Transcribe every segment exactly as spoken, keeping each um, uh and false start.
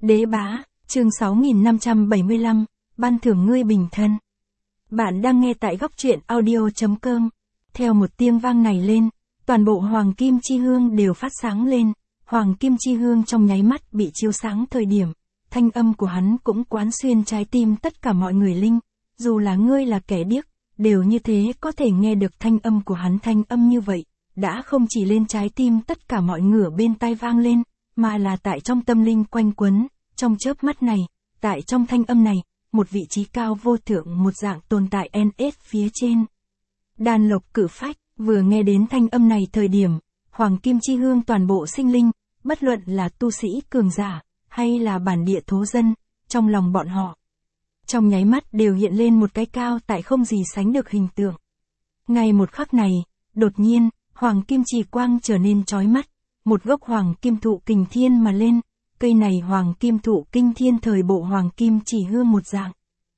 Đế bá, chương sáu nghìn năm trăm bảy mươi lăm, ban thưởng ngươi bình thân. Bạn đang nghe tại góc truyện audio chấm com. Theo một tiếng vang này lên, toàn bộ hoàng kim chi hương đều phát sáng lên, hoàng kim chi hương trong nháy mắt bị chiếu sáng thời điểm, thanh âm của hắn cũng quán xuyên trái tim tất cả mọi người linh, dù là ngươi là kẻ điếc, đều như thế có thể nghe được thanh âm của hắn. Thanh âm như vậy, đã không chỉ lên trái tim tất cả mọi người bên tai vang lên, mà là tại trong tâm linh quanh quấn, trong chớp mắt này, tại trong thanh âm này, một vị trí cao vô thượng một dạng tồn tại en ét phía trên. Đan Lộc Cử Phách, vừa nghe đến thanh âm này thời điểm, hoàng kim chi hương toàn bộ sinh linh, bất luận là tu sĩ cường giả, hay là bản địa thố dân, trong lòng bọn họ, trong nháy mắt đều hiện lên một cái cao tại không gì sánh được hình tượng. Ngay một khắc này, đột nhiên, hoàng kim chỉ quang trở nên chói mắt, một gốc hoàng kim thụ kình thiên mà lên, cây này hoàng kim thụ kinh thiên thời bộ hoàng kim chỉ hương một dạng.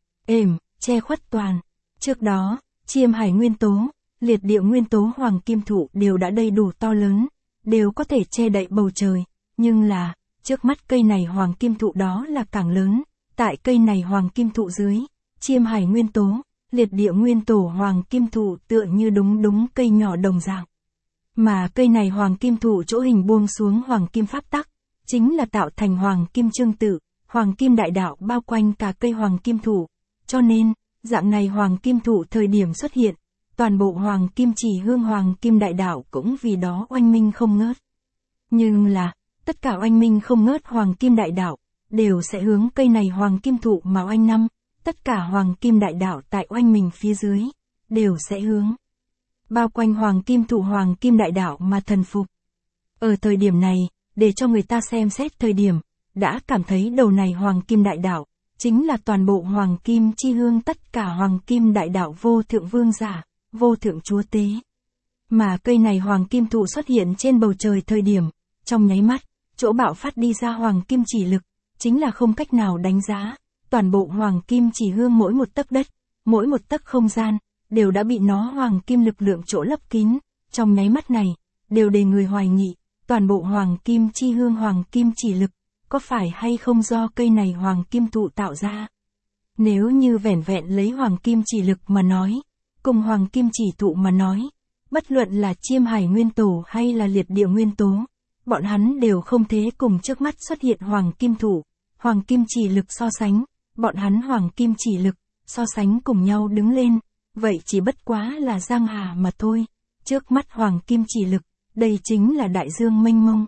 Êm, che khuất toàn. Trước đó, chiêm hải nguyên tố, liệt địa nguyên tố hoàng kim thụ đều đã đầy đủ to lớn, đều có thể che đậy bầu trời, nhưng là, trước mắt cây này hoàng kim thụ đó là càng lớn, tại cây này hoàng kim thụ dưới, chiêm hải nguyên tố, liệt địa nguyên tổ hoàng kim thụ tựa như đúng đúng cây nhỏ đồng dạng. Mà cây này hoàng kim thụ chỗ hình buông xuống hoàng kim pháp tắc, chính là tạo thành hoàng kim chương tự, hoàng kim đại đạo bao quanh cả cây hoàng kim thụ, cho nên, dạng này hoàng kim thụ thời điểm xuất hiện, toàn bộ hoàng kim chỉ hương hoàng kim đại đạo cũng vì đó oanh minh không ngớt. Nhưng là, tất cả oanh minh không ngớt hoàng kim đại đạo, đều sẽ hướng cây này hoàng kim thụ mà oanh năm, tất cả hoàng kim đại đạo tại oanh mình phía dưới, đều sẽ hướng bao quanh hoàng kim thụ hoàng kim đại đạo mà thần phục. Ở thời điểm này, để cho người ta xem xét thời điểm, đã cảm thấy đầu này hoàng kim đại đạo, chính là toàn bộ hoàng kim chi hương tất cả hoàng kim đại đạo vô thượng vương giả, vô thượng chúa tế. Mà cây này hoàng kim thụ xuất hiện trên bầu trời thời điểm, trong nháy mắt, chỗ bạo phát đi ra hoàng kim chỉ lực, chính là không cách nào đánh giá, toàn bộ hoàng kim chỉ hương mỗi một tấc đất, mỗi một tấc không gian, đều đã bị nó hoàng kim lực lượng chỗ lấp kín, trong nháy mắt này, đều để người hoài nghị, toàn bộ hoàng kim chi hương hoàng kim chỉ lực, có phải hay không do cây này hoàng kim thụ tạo ra. Nếu như vẻn vẹn lấy hoàng kim chỉ lực mà nói, cùng hoàng kim chỉ thụ mà nói, bất luận là chiêm hải nguyên tổ hay là liệt địa nguyên tố, bọn hắn đều không thể cùng trước mắt xuất hiện hoàng kim thụ, hoàng kim chỉ lực so sánh, bọn hắn hoàng kim chỉ lực, so sánh cùng nhau đứng lên, vậy chỉ bất quá là giang hà mà thôi, trước mắt hoàng kim chỉ lực, đây chính là đại dương mênh mông.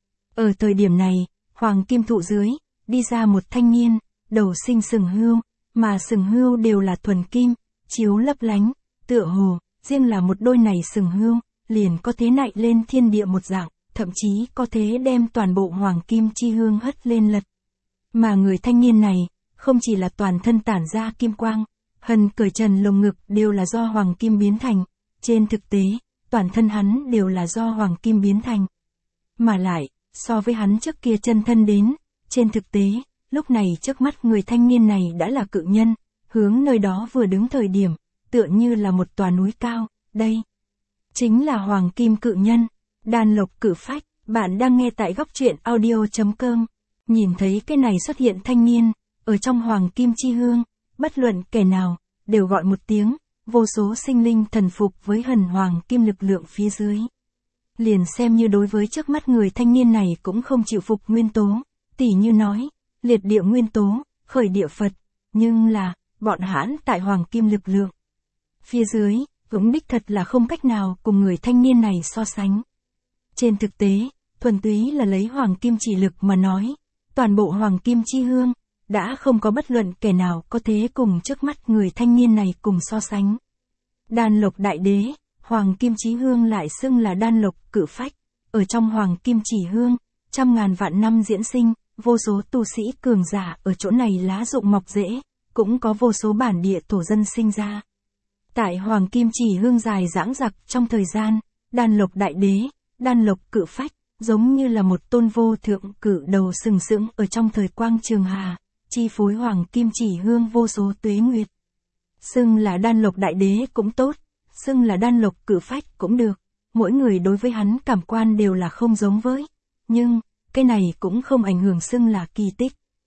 Ở thời điểm này, hoàng kim thụ dưới, đi ra một thanh niên, đầu sinh sừng hươu, mà sừng hươu đều là thuần kim, chiếu lấp lánh, tựa hồ, riêng là một đôi này sừng hươu, liền có thế nại lên thiên địa một dạng, thậm chí có thế đem toàn bộ hoàng kim chi hương hất lên lật. Mà người thanh niên này, không chỉ là toàn thân tản ra kim quang, hần cởi trần lồng ngực đều là do hoàng kim biến thành, trên thực tế, toàn thân hắn đều là do hoàng kim biến thành. Mà lại, so với hắn trước kia chân thân đến, trên thực tế, lúc này trước mắt người thanh niên này đã là cự nhân, hướng nơi đó vừa đứng thời điểm, tựa như là một tòa núi cao, đây chính là hoàng kim cự nhân, Đan Lộc Cử Phách. Bạn đang nghe tại góc truyện audio chấm com. Nhìn thấy cái này xuất hiện thanh niên, ở trong hoàng kim chi hương, bất luận kẻ nào, đều gọi một tiếng, vô số sinh linh thần phục với hần hoàng kim lực lượng phía dưới. Liền xem như đối với trước mắt người thanh niên này cũng không chịu phục nguyên tố, tỉ như nói, liệt địa nguyên tố, khởi địa Phật, nhưng là, bọn hãn tại hoàng kim lực lượng phía dưới, cũng đích thật là không cách nào cùng người thanh niên này so sánh. Trên thực tế, thuần túy là lấy hoàng kim chỉ lực mà nói, toàn bộ hoàng kim chi hương, đã không có bất luận kẻ nào có thế cùng trước mắt người thanh niên này cùng so sánh. Đan Lộc Đại Đế, hoàng kim chí hương lại xưng là Đan Lộc Cử Phách, ở trong hoàng kim chỉ hương, trăm ngàn vạn năm diễn sinh, vô số tu sĩ cường giả ở chỗ này lá rụng mọc rễ, cũng có vô số bản địa thổ dân sinh ra. Tại hoàng kim chỉ hương dài dãng dặc trong thời gian, Đan Lộc Đại Đế, Đan Lộc Cử Phách, giống như là một tôn vô thượng cử đầu sừng sững ở trong thời quang trường hà, chi phối hoàng kim chỉ hương vô số tuế nguyệt. Xưng là Đan Lộc Đại Đế cũng tốt, xưng là Đan Lộc Cử Phách cũng được, mỗi người đối với hắn cảm quan đều là không giống với, nhưng, cái này cũng không ảnh hưởng xưng là kỳ tích,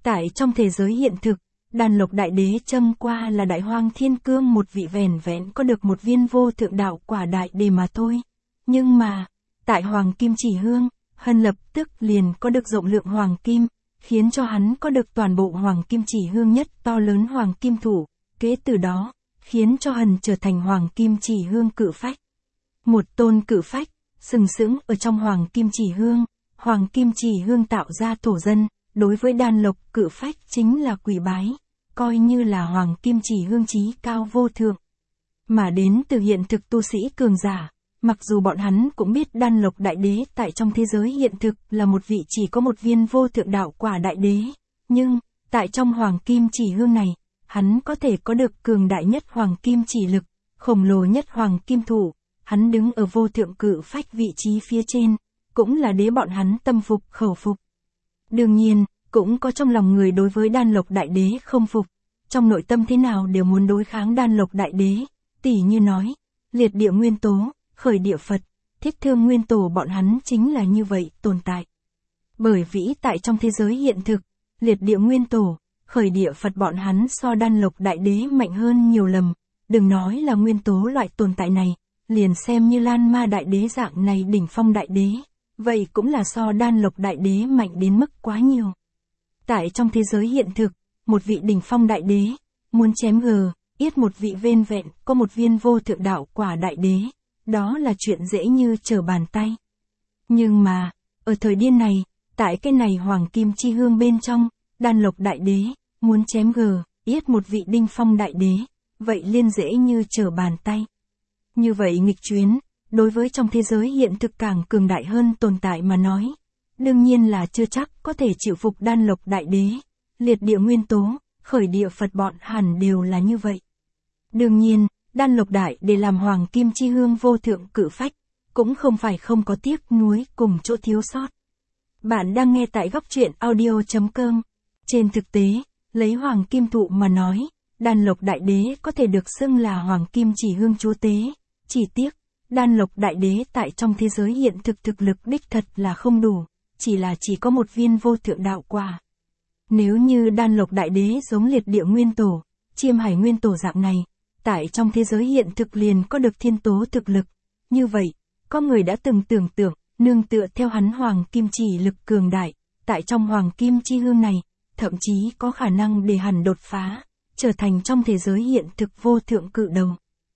Tại trong thế giới hiện thực, Đan Lộc Đại Đế chăng qua là Đại Hoang Thiên Cương, một vị vẻn vẹn có được một viên vô thượng đạo quả đại đề mà thôi. Nhưng mà, tại Hoàng Kim Chỉ Hương, Hân lập tức liền có được rộng lượng Hoàng Kim, khiến cho hắn có được toàn bộ Hoàng Kim Chỉ Hương nhất to lớn Hoàng Kim Thủ, kế từ đó, khiến cho Hân trở thành Hoàng Kim Chỉ Hương cự phách. Một tôn cự phách, sừng sững ở trong Hoàng Kim Chỉ Hương, Hoàng Kim Chỉ Hương tạo ra thổ dân, đối với Đan Lộc cự phách chính là quỳ bái, coi như là Hoàng Kim Chỉ Hương chí cao vô thượng. Mà đến từ hiện thực tu sĩ cường giả, mặc dù bọn hắn cũng biết Đan Lộc Đại Đế tại trong thế giới hiện thực là một vị chỉ có một viên vô thượng đạo quả đại đế, nhưng, tại trong Hoàng Kim Chỉ Hương này, hắn có thể có được cường đại nhất Hoàng Kim Chỉ lực, khổng lồ nhất Hoàng Kim Thủ, hắn đứng ở vô thượng cự phách vị trí phía trên, cũng là đế bọn hắn tâm phục khẩu phục. Đương nhiên, cũng có trong lòng người đối với Đan Lộc Đại Đế không phục, trong nội tâm thế nào đều muốn đối kháng Đan Lộc Đại Đế, tỉ như nói, liệt địa nguyên tố, khởi địa Phật, thiết thương nguyên tổ bọn hắn chính là như vậy tồn tại. Bởi vĩ tại trong thế giới hiện thực, liệt địa nguyên tổ, khởi địa Phật bọn hắn so Đan Lộc Đại Đế mạnh hơn nhiều lầm, đừng nói là nguyên tố loại tồn tại này, liền xem như Lan Ma Đại Đế dạng này đỉnh phong đại đế, vậy cũng là so Đan Lộc Đại Đế mạnh đến mức quá nhiều. Tại trong thế giới hiện thực, một vị đỉnh phong đại đế, muốn chém gờ, yết một vị vên vẹn, có một viên vô thượng đạo quả đại đế, đó là chuyện dễ như trở bàn tay. Nhưng mà, ở thời điên này, tại cái này Hoàng Kim Chi Hương bên trong, Đan Lộc Đại Đế, muốn chém gờ, yết một vị đinh phong đại đế, vậy liên dễ như trở bàn tay. Như vậy nghịch chuyến, đối với trong thế giới hiện thực càng cường đại hơn tồn tại mà nói, đương nhiên là chưa chắc có thể chịu phục Đan Lộc Đại Đế, liệt địa nguyên tố, khởi địa Phật bọn hẳn đều là như vậy. Đương nhiên, Đan Lộc Đại để làm Hoàng Kim Chi Hương vô thượng cự phách, cũng không phải không có tiếc nuối cùng chỗ thiếu sót. Bạn đang nghe tại góc truyện audio chấm com. Trên thực tế, lấy Hoàng Kim Thụ mà nói, Đan Lộc Đại Đế có thể được xưng là Hoàng Kim Chỉ Hương chúa tế, chỉ tiếc, Đan Lộc Đại Đế tại trong thế giới hiện thực thực lực đích thật là không đủ, chỉ là chỉ có một viên vô thượng đạo quả. Nếu như Đan Lộc Đại Đế giống liệt địa nguyên tổ, chiêm hải nguyên tổ dạng này, tại trong thế giới hiện thực liền có được thiên tố thực lực, như vậy, có người đã từng tưởng tượng, nương tựa theo hắn Hoàng Kim Chỉ lực cường đại, tại trong Hoàng Kim Chi Hương này, thậm chí có khả năng để hắn đột phá, trở thành trong thế giới hiện thực vô thượng cự đầu.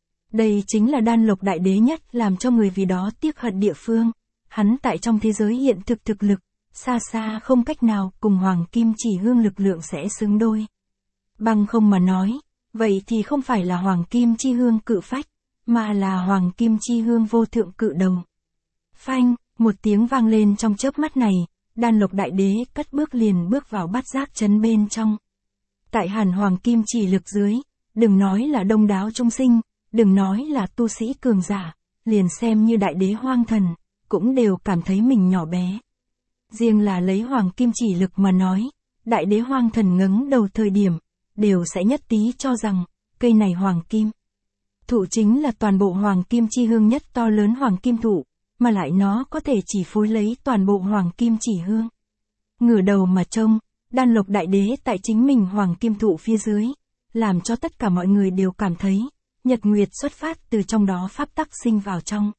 Đây chính là Đan Lộc Đại Đế nhất làm cho người vì đó tiếc hận địa phương, hắn tại trong thế giới hiện thực thực lực, xa xa không cách nào cùng Hoàng Kim Chỉ Hương lực lượng sẽ xứng đôi. Bằng không mà nói, vậy thì không phải là Hoàng Kim Chi Hương cự phách, mà là Hoàng Kim Chi Hương vô thượng cự đầu. Phanh, một tiếng vang lên trong chớp mắt này, Đan Lộc Đại Đế cất bước liền bước vào bát giác trấn bên trong. Tại hàn Hoàng Kim Chỉ lực dưới, đừng nói là đông đảo chúng sinh, đừng nói là tu sĩ cường giả, liền xem như Đại Đế Hoang Thần, cũng đều cảm thấy mình nhỏ bé. Riêng là lấy Hoàng Kim Chỉ lực mà nói, Đại Đế Hoang Thần ngẩng đầu thời điểm, đều sẽ nhất tí cho rằng, cây này Hoàng Kim Thụ chính là toàn bộ Hoàng Kim Chi Hương nhất to lớn Hoàng Kim Thụ, mà lại nó có thể chỉ phối lấy toàn bộ Hoàng Kim Chỉ Hương. Ngửa đầu mà trông, Đan Lộc Đại Đế tại chính mình Hoàng Kim Thụ phía dưới, làm cho tất cả mọi người đều cảm thấy, nhật nguyệt xuất phát từ trong đó pháp tắc sinh vào trong.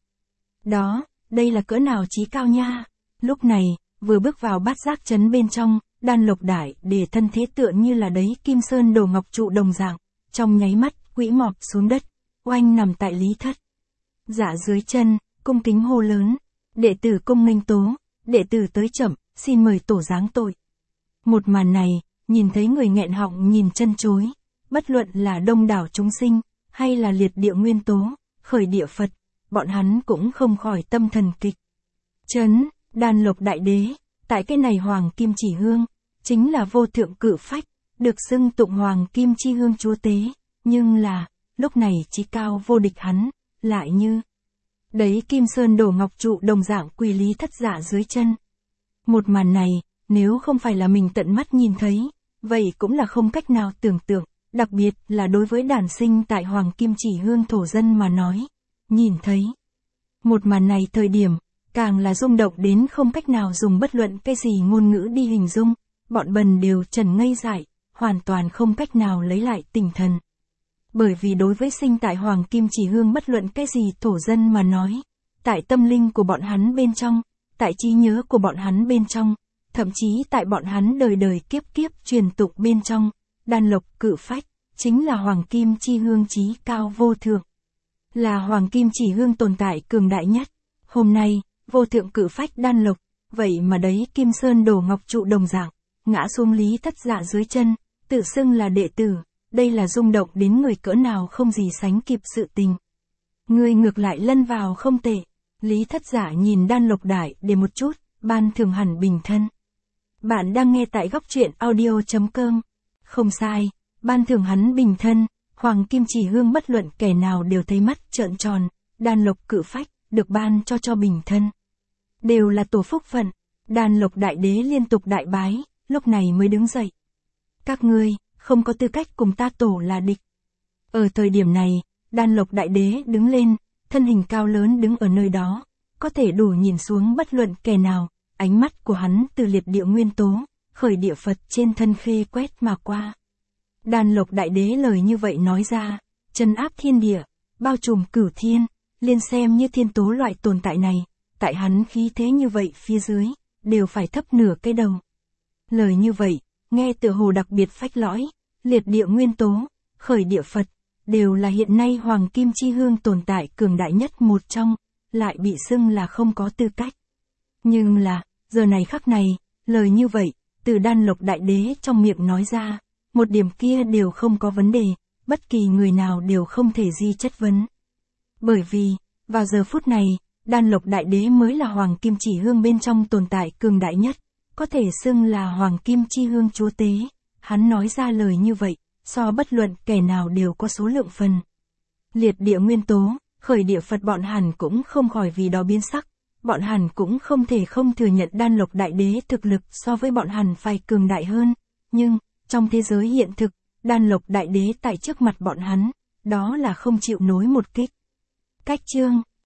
Đó, đây là cỡ nào chí cao nha. Lúc này, vừa bước vào bát giác trấn bên trong, Đan Lộc Đại để thân thế tựa như là đấy kim sơn đồ ngọc trụ đồng dạng, trong nháy mắt, quỹ mọp xuống đất, oanh nằm tại lý thất. Dạ dưới chân, cung kính hô lớn, đệ tử cung nghênh tố, đệ tử tới chậm, xin mời tổ giáng tội. Một màn này, nhìn thấy người nghẹn họng nhìn chân chối, bất luận là đông đảo chúng sinh, hay là liệt địa nguyên tố, khởi địa Phật, bọn hắn cũng không khỏi tâm thần kịch. Chấn, Đan Lộc Đại Đế, tại cái này Hoàng Kim Chỉ Hương, chính là vô thượng cự phách, được xưng tụng Hoàng Kim Chi Hương chúa tế, nhưng là, lúc này chí cao vô địch hắn, lại như đấy kim sơn đổ ngọc trụ đồng dạng quỳ lý thất dạ dưới chân. Một màn này, nếu không phải là mình tận mắt nhìn thấy, vậy cũng là không cách nào tưởng tượng, đặc biệt là đối với đản sinh tại Hoàng Kim Chỉ Hương thổ dân mà nói, nhìn thấy. Một màn này thời điểm, càng là rung động đến không cách nào dùng bất luận cái gì ngôn ngữ đi hình dung, bọn bần đều trần ngây dại, hoàn toàn không cách nào lấy lại tinh thần. Bởi vì đối với sinh tại Hoàng Kim Chỉ Hương bất luận cái gì thổ dân mà nói, tại tâm linh của bọn hắn bên trong, tại trí nhớ của bọn hắn bên trong, thậm chí tại bọn hắn đời đời kiếp kiếp truyền tục bên trong, Đan Lộc Cự Phách, chính là Hoàng Kim Chi Hương chí cao vô thượng. Là Hoàng Kim Chỉ Hương tồn tại cường đại nhất. Hôm nay, vô thượng cự phách Đan Lộc, vậy mà đấy Kim Sơn đổ ngọc trụ đồng dạng, ngã xuống Lý Thất Dạ dưới chân, tự xưng là đệ tử, đây là rung động đến người cỡ nào không gì sánh kịp sự tình. Ngươi ngược lại lân vào không tệ. Lý Thất Dạ nhìn Đan Lộc Đại để một chút, ban thường hẳn bình thân. Bạn đang nghe tại góc truyện audio chấm com. Không sai, ban thường hắn bình thân, Hoàng Kim Chỉ Hương bất luận kẻ nào đều thấy mắt trợn tròn, Đan Lộc Cự Phách, được ban cho cho bình thân. Đều là tổ phúc phận, Đan Lộc Đại Đế liên tục đại bái, lúc này mới đứng dậy. Các ngươi, không có tư cách cùng ta tổ là địch. Ở thời điểm này, Đan Lộc Đại Đế đứng lên, thân hình cao lớn đứng ở nơi đó, có thể đủ nhìn xuống bất luận kẻ nào, ánh mắt của hắn từ liệt địa nguyên tố, khởi địa Phật trên thân khê quét mà qua. Đan Lộc Đại Đế lời như vậy nói ra, trấn áp thiên địa, bao trùm cửu thiên, liên xem như thiên tố loại tồn tại này, tại hắn khí thế như vậy phía dưới, đều phải thấp nửa cái đầu. Lời như vậy, nghe tựa hồ đặc biệt phách lõi, liệt địa nguyên tố, khởi địa Phật, đều là hiện nay Hoàng Kim Chi Hương tồn tại cường đại nhất một trong, lại bị xưng là không có tư cách. Nhưng là, giờ này khắc này, lời như vậy, từ Đan Lộc Đại Đế trong miệng nói ra, một điểm kia đều không có vấn đề, bất kỳ người nào đều không thể di chất vấn. Bởi vì, vào giờ phút này, Đan Lộc Đại Đế mới là Hoàng Kim Chỉ Hương bên trong tồn tại cường đại nhất, có thể xưng là Hoàng Kim Chi Hương chúa tế. Hắn nói ra lời như vậy, so bất luận kẻ nào đều có số lượng phần. Liệt địa nguyên tố, khởi địa Phật bọn hẳn cũng không khỏi vì đó biến sắc, bọn hẳn cũng không thể không thừa nhận Đan Lộc Đại Đế thực lực so với bọn hẳn phải cường đại hơn, nhưng, trong thế giới hiện thực, Đan Lộc Đại Đế tại trước mặt bọn hắn, đó là không chịu nối một kích. Cách chương